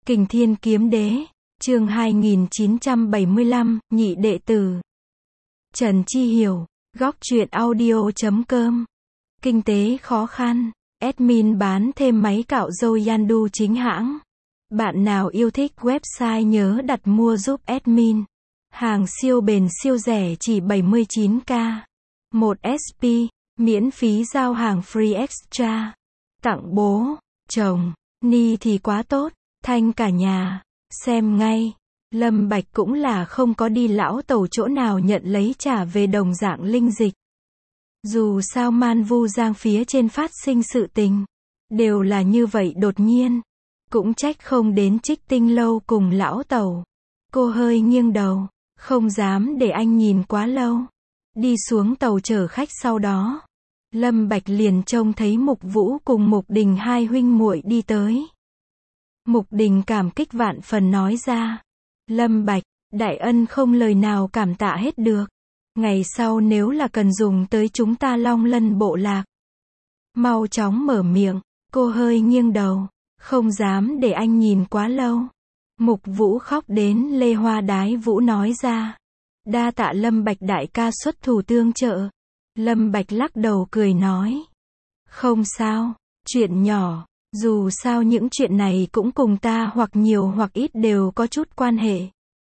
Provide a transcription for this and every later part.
Kình Thiên Kiếm Đế, chương 2975, nhị đệ tử. Trần Chi Hiểu, góc truyện audio.com. Kinh tế khó khăn, admin bán thêm máy cạo râu Yandu chính hãng. Bạn nào yêu thích website nhớ đặt mua giúp admin. Hàng siêu bền siêu rẻ chỉ 79k. 1 SP, miễn phí giao hàng free extra. Tặng bố, chồng, Ni thì quá tốt, thanh cả nhà. Xem ngay. Lâm Bạch cũng là không có đi lão tàu chỗ nào nhận lấy trả về đồng dạng linh dịch. Dù sao Man Vu Giang phía trên phát sinh sự tình, đều là như vậy đột nhiên. Cũng trách không đến Trích Tinh lâu cùng lão tàu. Cô hơi nghiêng đầu, không dám để anh nhìn quá lâu. Đi xuống tàu chở khách sau đó, Lâm Bạch liền trông thấy Mục Vũ cùng Mục Đình hai huynh muội đi tới. Mục Đình cảm kích vạn phần nói ra. Lâm Bạch, đại ân không lời nào cảm tạ hết được. Ngày sau nếu là cần dùng tới chúng ta Long Lân bộ lạc, mau chóng mở miệng. Cô hơi nghiêng đầu, không dám để anh nhìn quá lâu. Mục Vũ khóc đến lê hoa đái vũ nói ra. Đa tạ Lâm Bạch đại ca xuất thủ tương trợ. Lâm Bạch lắc đầu cười nói. Không sao, chuyện nhỏ. Dù sao những chuyện này cũng cùng ta hoặc nhiều hoặc ít đều có chút quan hệ.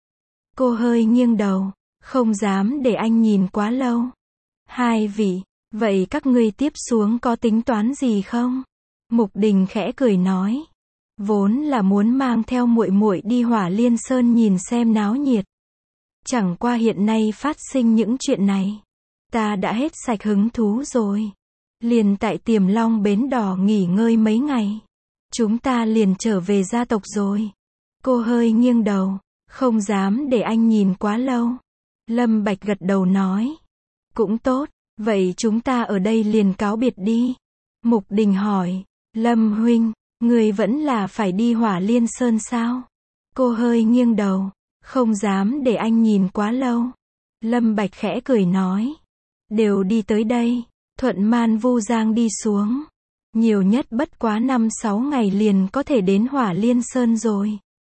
Cô hơi nghiêng đầu, không dám để anh nhìn quá lâu. Hai vị, vậy các ngươi tiếp xuống có tính toán gì không? Mục Đình khẽ cười nói. Vốn là muốn mang theo muội muội đi Hỏa Liên Sơn nhìn xem náo nhiệt. Chẳng qua hiện nay phát sinh những chuyện này, ta đã hết sạch hứng thú rồi. Liền tại Tiềm Long Bến Đỏ nghỉ ngơi mấy ngày. Chúng ta liền trở về gia tộc rồi. Cô hơi nghiêng đầu, không dám để anh nhìn quá lâu. Lâm Bạch gật đầu nói. Cũng tốt, vậy chúng ta ở đây liền cáo biệt đi. Mục Đình hỏi. Lâm huynh, người vẫn là phải đi Hỏa Liên Sơn sao? Cô hơi nghiêng đầu, không dám để anh nhìn quá lâu. Lâm Bạch khẽ cười nói. Đều đi tới đây. Thuận Man Vu Giang đi xuống. Nhiều nhất bất quá 5-6 ngày liền có thể đến Hỏa Liên Sơn rồi.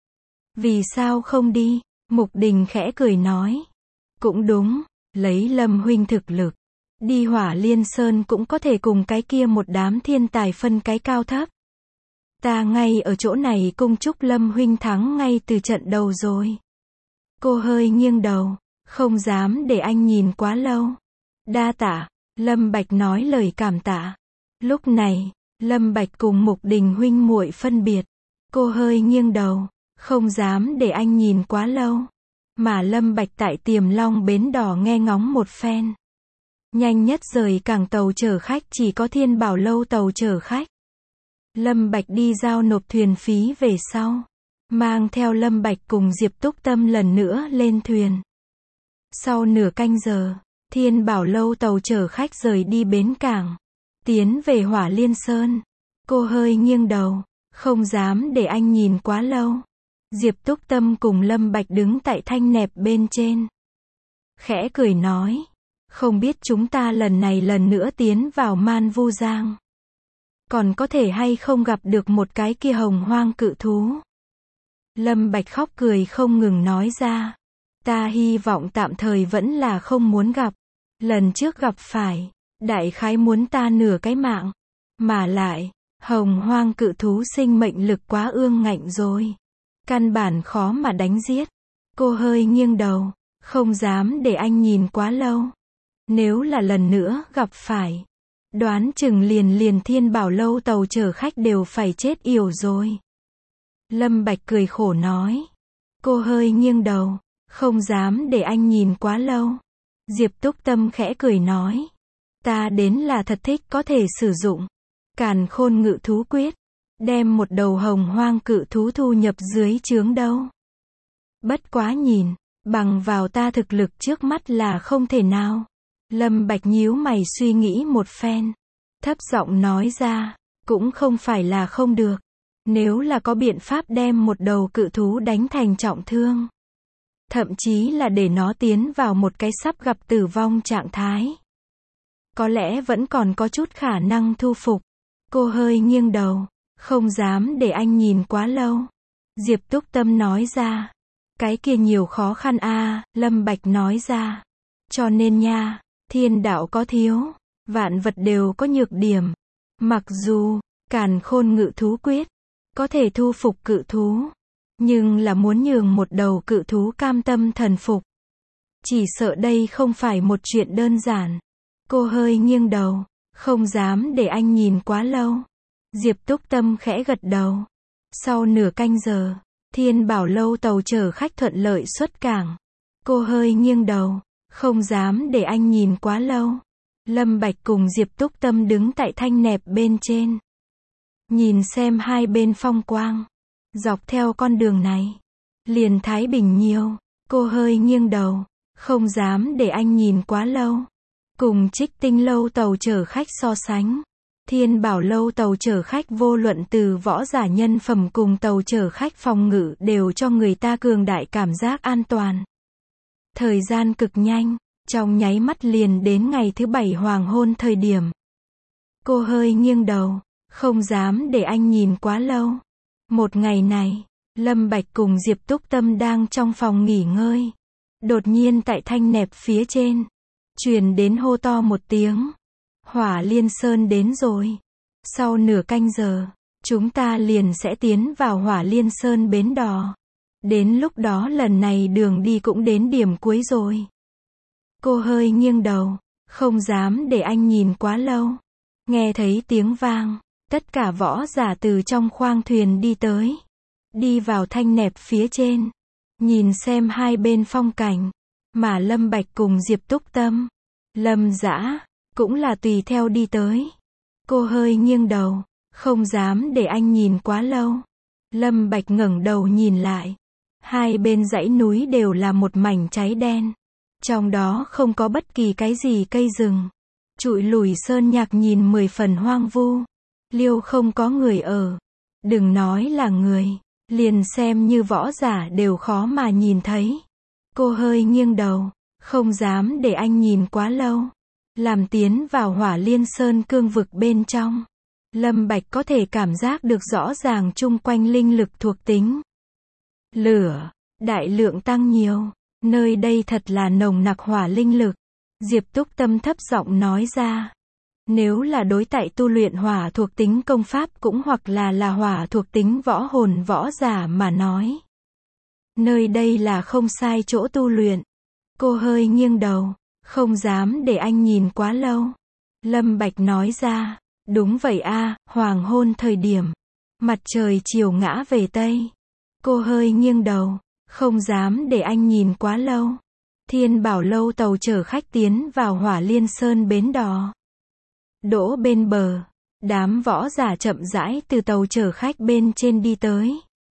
Vì sao không đi? Mục Đình khẽ cười nói. Cũng đúng, lấy Lâm huynh thực lực. Đi Hỏa Liên Sơn cũng có thể cùng cái kia một đám thiên tài phân cái cao thấp. Ta ngay ở chỗ này cung chúc Lâm huynh thắng ngay từ trận đầu rồi. Cô hơi nghiêng đầu, không dám để anh nhìn quá lâu. Đa tạ. Lâm Bạch nói lời cảm tạ. Lúc này, Lâm Bạch cùng Mục Đình huynh muội phân biệt. Cô hơi nghiêng đầu, không dám để anh nhìn quá lâu. Mà Lâm Bạch tại Tiềm Long Bến Đỏ nghe ngóng một phen. Nhanh nhất rời cảng tàu chở khách chỉ có Thiên Bảo Lâu tàu chở khách. Lâm Bạch đi giao nộp thuyền phí về sau. Mang theo Lâm Bạch cùng Diệp Túc Tâm lần nữa lên thuyền. Sau nửa canh giờ, Thiên Bảo Lâu tàu chở khách rời đi bến cảng, tiến về Hỏa Liên Sơn. Cô hơi nghiêng đầu, không dám để anh nhìn quá lâu. Diệp Túc Tâm cùng Lâm Bạch đứng tại thanh nẹp bên trên. Khẽ cười nói, không biết chúng ta lần này lần nữa tiến vào Man Vu Giang, còn có thể hay không gặp được một cái kia hồng hoang cự thú. Lâm Bạch khóc cười không ngừng nói ra. Ta hy vọng tạm thời vẫn là không muốn gặp. Lần trước gặp phải, đại khái muốn ta nửa cái mạng. Mà lại, hồng hoang cự thú sinh mệnh lực quá ương ngạnh rồi. Căn bản khó mà đánh giết. Cô hơi nghiêng đầu, không dám để anh nhìn quá lâu. Nếu là lần nữa gặp phải, đoán chừng liền Thiên Bảo Lâu tàu chở khách đều phải chết yểu rồi. Lâm Bạch cười khổ nói. Cô hơi nghiêng đầu, không dám để anh nhìn quá lâu. Diệp Túc Tâm khẽ cười nói. Ta đến là thật thích có thể sử dụng Càn Khôn Ngự Thú Quyết, đem một đầu hồng hoang cự thú thu nhập dưới trướng đâu. Bất quá nhìn, bằng vào ta thực lực trước mắt là không thể nào. Lâm Bạch nhíu mày suy nghĩ một phen, thấp giọng nói ra, cũng không phải là không được. Nếu là có biện pháp đem một đầu cự thú đánh thành trọng thương, thậm chí là để nó tiến vào một cái sắp gặp tử vong trạng thái, có lẽ vẫn còn có chút khả năng thu phục. Cô hơi nghiêng đầu, không dám để anh nhìn quá lâu. Diệp Túc Tâm nói ra. Cái kia nhiều khó khăn a, Lâm Bạch nói ra. Cho nên nha, thiên đạo có thiếu, vạn vật đều có nhược điểm. Mặc dù, Càn Khôn Ngự Thú Quyết, có thể thu phục cự thú, nhưng là muốn nhường một đầu cự thú cam tâm thần phục. Chỉ sợ đây không phải một chuyện đơn giản. Cô hơi nghiêng đầu, không dám để anh nhìn quá lâu. Diệp Túc Tâm khẽ gật đầu. Sau nửa canh giờ, Thiên Bảo Lâu tàu chở khách thuận lợi xuất cảng. Cô hơi nghiêng đầu, không dám để anh nhìn quá lâu. Lâm Bạch cùng Diệp Túc Tâm đứng tại thanh nẹp bên trên. Nhìn xem hai bên phong quang. Dọc theo con đường này, liền thái bình nhiều. Cô hơi nghiêng đầu, không dám để anh nhìn quá lâu. Cùng Trích Tinh Lâu tàu chở khách so sánh, Thiên Bảo Lâu tàu chở khách vô luận từ võ giả nhân phẩm cùng tàu chở khách phòng ngự đều cho người ta cường đại cảm giác an toàn. Thời gian cực nhanh, trong nháy mắt liền đến ngày thứ 7 hoàng hôn thời điểm. Cô hơi nghiêng đầu, không dám để anh nhìn quá lâu. Một ngày này, Lâm Bạch cùng Diệp Túc Tâm đang trong phòng nghỉ ngơi. Đột nhiên tại thanh nẹp phía trên, truyền đến hô to một tiếng. Hỏa Liên Sơn đến rồi. Sau nửa canh giờ, chúng ta liền sẽ tiến vào Hỏa Liên Sơn bến đò. Đến lúc đó lần này đường đi cũng đến điểm cuối rồi. Cô hơi nghiêng đầu, không dám để anh nhìn quá lâu. Nghe thấy tiếng vang, tất cả võ giả từ trong khoang thuyền đi tới. Đi vào thanh nẹp phía trên. Nhìn xem hai bên phong cảnh. Mà Lâm Bạch cùng Diệp Túc Tâm, Lâm Dã cũng là tùy theo đi tới. Cô hơi nghiêng đầu, không dám để anh nhìn quá lâu. Lâm Bạch ngẩng đầu nhìn lại. Hai bên dãy núi đều là một mảnh cháy đen. Trong đó không có bất kỳ cái gì cây rừng. Trụi lùi sơn nhạc nhìn 10 phần hoang vu. Liêu không có người ở. Đừng nói là người, liền xem như võ giả đều khó mà nhìn thấy. Cô hơi nghiêng đầu, không dám để anh nhìn quá lâu. Làm tiến vào Hỏa Liên Sơn cương vực bên trong, Lâm Bạch có thể cảm giác được rõ ràng chung quanh linh lực thuộc tính. Lửa, đại lượng tăng nhiều, nơi đây thật là nồng nặc hỏa linh lực. Diệp Túc Tâm thấp giọng nói ra. Nếu là đối tại tu luyện hỏa thuộc tính công pháp cũng hoặc là hỏa thuộc tính võ hồn võ giả mà nói. Nơi đây là không sai chỗ tu luyện. Cô hơi nghiêng đầu, không dám để anh nhìn quá lâu. Lâm Bạch nói ra, đúng vậy a, hoàng hôn thời điểm, mặt trời chiều ngã về Tây. Cô hơi nghiêng đầu, không dám để anh nhìn quá lâu. Thiên Bảo Lâu tàu chở khách tiến vào Hỏa Liên Sơn bến đò. Đỗ bên bờ, đám võ giả chậm rãi từ tàu chở khách bên trên đi tới.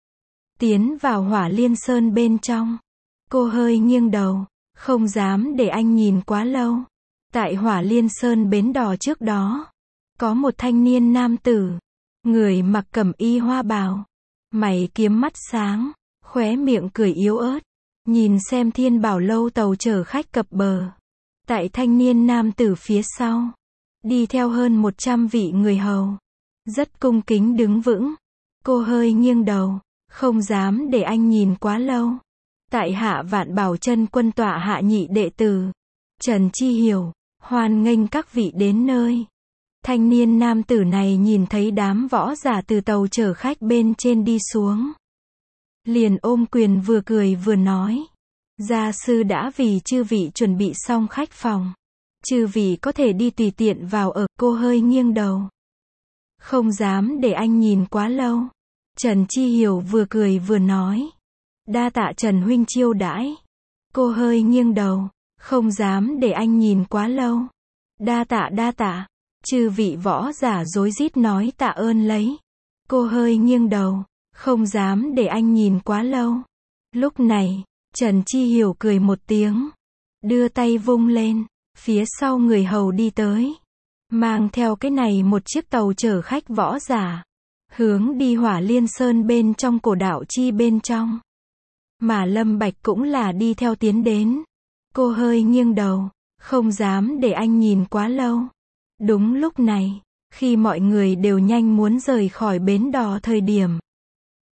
Tiến vào Hỏa Liên Sơn bên trong. Cô hơi nghiêng đầu, không dám để anh nhìn quá lâu. Tại Hỏa Liên Sơn bến đò trước đó, có một thanh niên nam tử, người mặc cẩm y hoa bào, mày kiếm mắt sáng, khóe miệng cười yếu ớt, nhìn xem Thiên Bảo Lâu tàu chở khách cập bờ. Tại thanh niên nam tử phía sau, đi theo hơn 100 vị người hầu, rất cung kính đứng vững. Cô hơi nghiêng đầu, không dám để anh nhìn quá lâu. Tại Hạ Vạn Bảo Chân Quân tọa hạ nhị đệ tử Trần Chi Hiểu, hoan nghênh các vị đến nơi. Thanh niên nam tử này nhìn thấy đám võ giả từ tàu chở khách bên trên đi xuống, liền ôm quyền vừa cười vừa nói. Gia sư đã vì chư vị chuẩn bị xong khách phòng. Chư vị có thể đi tùy tiện vào ở. Cô hơi nghiêng đầu, không dám để anh nhìn quá lâu. Trần Chi Hiểu vừa cười vừa nói. Đa tạ Trần huynh chiêu đãi. Cô hơi nghiêng đầu, không dám để anh nhìn quá lâu. Đa tạ. Chư vị võ giả rối rít nói tạ ơn lấy. Cô hơi nghiêng đầu, không dám để anh nhìn quá lâu. Lúc này, Trần Chi Hiểu cười một tiếng, đưa tay vung lên, phía sau người hầu đi tới, mang theo cái này một chiếc tàu chở khách võ giả, hướng đi Hỏa Liên Sơn bên trong cổ đạo chi bên trong. Mà Lâm Bạch cũng là đi theo tiến đến. Cô hơi nghiêng đầu, không dám để anh nhìn quá lâu. Đúng lúc này, khi mọi người đều nhanh muốn rời khỏi bến đò thời điểm,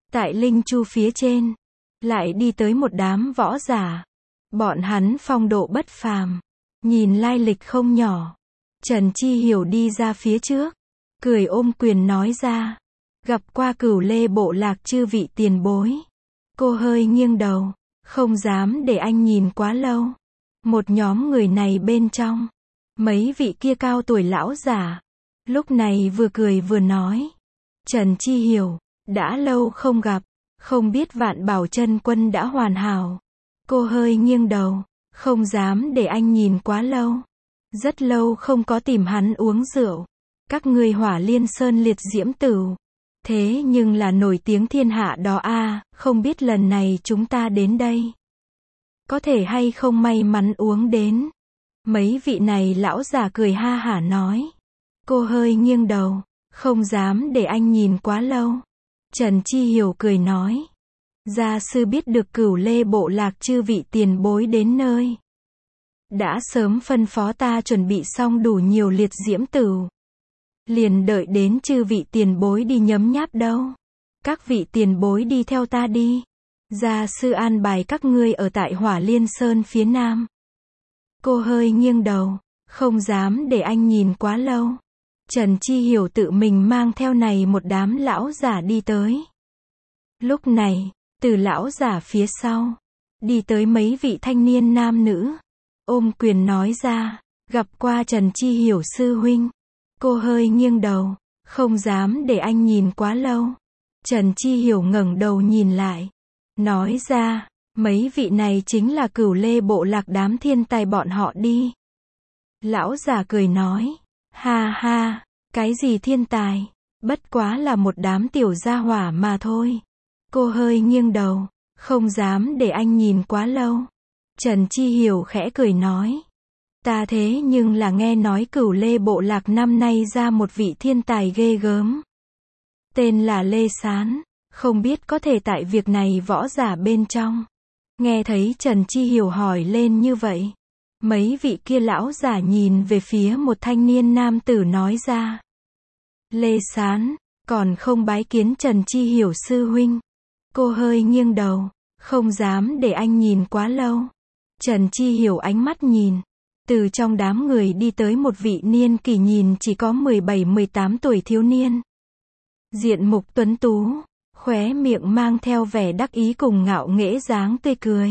Tại Linh Chu phía trên, lại đi tới một đám võ giả. Bọn hắn phong độ bất phàm, nhìn lai lịch không nhỏ. Trần Chi Hiểu đi ra phía trước, cười ôm quyền nói ra. Gặp qua Cửu Lê bộ lạc chư vị tiền bối. Cô hơi nghiêng đầu, không dám để anh nhìn quá lâu. Một nhóm người này bên trong, mấy vị kia cao tuổi lão giả, lúc này vừa cười vừa nói. Trần Chi Hiểu, đã lâu không gặp, không biết Vạn Bảo Chân Quân đã hoàn hảo. Cô hơi nghiêng đầu, không dám để anh nhìn quá lâu. Rất lâu không có tìm hắn uống rượu. Các ngươi Hỏa Liên Sơn liệt diễm tử, thế nhưng là nổi tiếng thiên hạ đó a, không biết lần này chúng ta đến đây, có thể hay không may mắn uống đến. Mấy vị này lão già cười ha hả nói. Cô hơi nghiêng đầu, không dám để anh nhìn quá lâu. Trần Chi Hiểu cười nói. Gia sư biết được Cửu Lê bộ lạc chư vị tiền bối đến nơi, đã sớm phân phó ta chuẩn bị xong đủ nhiều liệt diễm tử. Liền đợi đến chư vị tiền bối đi nhấm nháp đâu. Các vị tiền bối đi theo ta đi. Gia sư an bài các ngươi ở tại Hỏa Liên Sơn phía nam. Cô hơi nghiêng đầu, không dám để anh nhìn quá lâu. Trần Chi Hiểu tự mình mang theo này một đám lão giả đi tới. Lúc này, từ lão giả phía sau, đi tới mấy vị thanh niên nam nữ. Ôm quyền nói ra, gặp qua Trần Chi Hiểu sư huynh. Cô hơi nghiêng đầu, không dám để anh nhìn quá lâu. Trần Chi Hiểu ngẩng đầu nhìn lại, nói ra, mấy vị này chính là Cửu Lê bộ lạc đám thiên tài bọn họ đi. Lão già cười nói, ha ha, cái gì thiên tài, bất quá là một đám tiểu gia hỏa mà thôi. Cô hơi nghiêng đầu, không dám để anh nhìn quá lâu. Trần Chi Hiểu khẽ cười nói, ta thế nhưng là nghe nói Cửu Lê bộ lạc năm nay ra một vị thiên tài ghê gớm. Tên là Lê Sán, không biết có thể tại việc này võ giả bên trong. Nghe thấy Trần Chi Hiểu hỏi lên như vậy, mấy vị kia lão giả nhìn về phía một thanh niên nam tử nói ra. Lê Sán, còn không bái kiến Trần Chi Hiểu sư huynh. Cô hơi nghiêng đầu, không dám để anh nhìn quá lâu. Trần Chi Hiểu ánh mắt nhìn, từ trong đám người đi tới một vị niên kỷ nhìn chỉ có 17-18 tuổi thiếu niên. Diện mục tuấn tú, khóe miệng mang theo vẻ đắc ý cùng ngạo nghễ dáng tươi cười.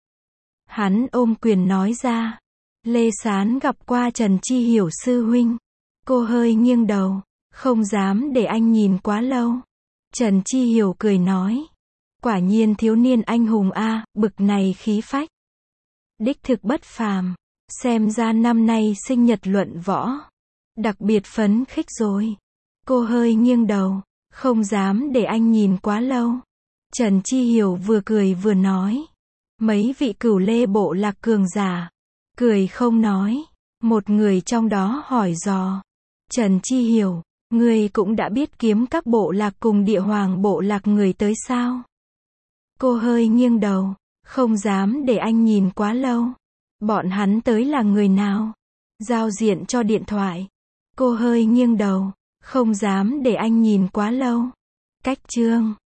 Hắn ôm quyền nói ra, Lê Sán gặp qua Trần Chi Hiểu sư huynh. Cô hơi nghiêng đầu, không dám để anh nhìn quá lâu. Trần Chi Hiểu cười nói, quả nhiên thiếu niên anh hùng a, bực này khí phách, đích thực bất phàm. Xem ra năm nay sinh nhật luận võ, đặc biệt phấn khích rồi. Cô hơi nghiêng đầu, không dám để anh nhìn quá lâu. Trần Chi Hiểu vừa cười vừa nói. Mấy vị Cửu Lê bộ lạc cường giả, cười không nói. Một người trong đó hỏi dò. Trần Chi Hiểu, ngươi cũng đã biết kiếm các bộ lạc cùng địa hoàng bộ lạc người tới sao? Cô hơi nghiêng đầu, không dám để anh nhìn quá lâu. Bọn hắn tới là người nào? Giao diện cho điện thoại. Cô hơi nghiêng đầu, không dám để anh nhìn quá lâu. Cách chương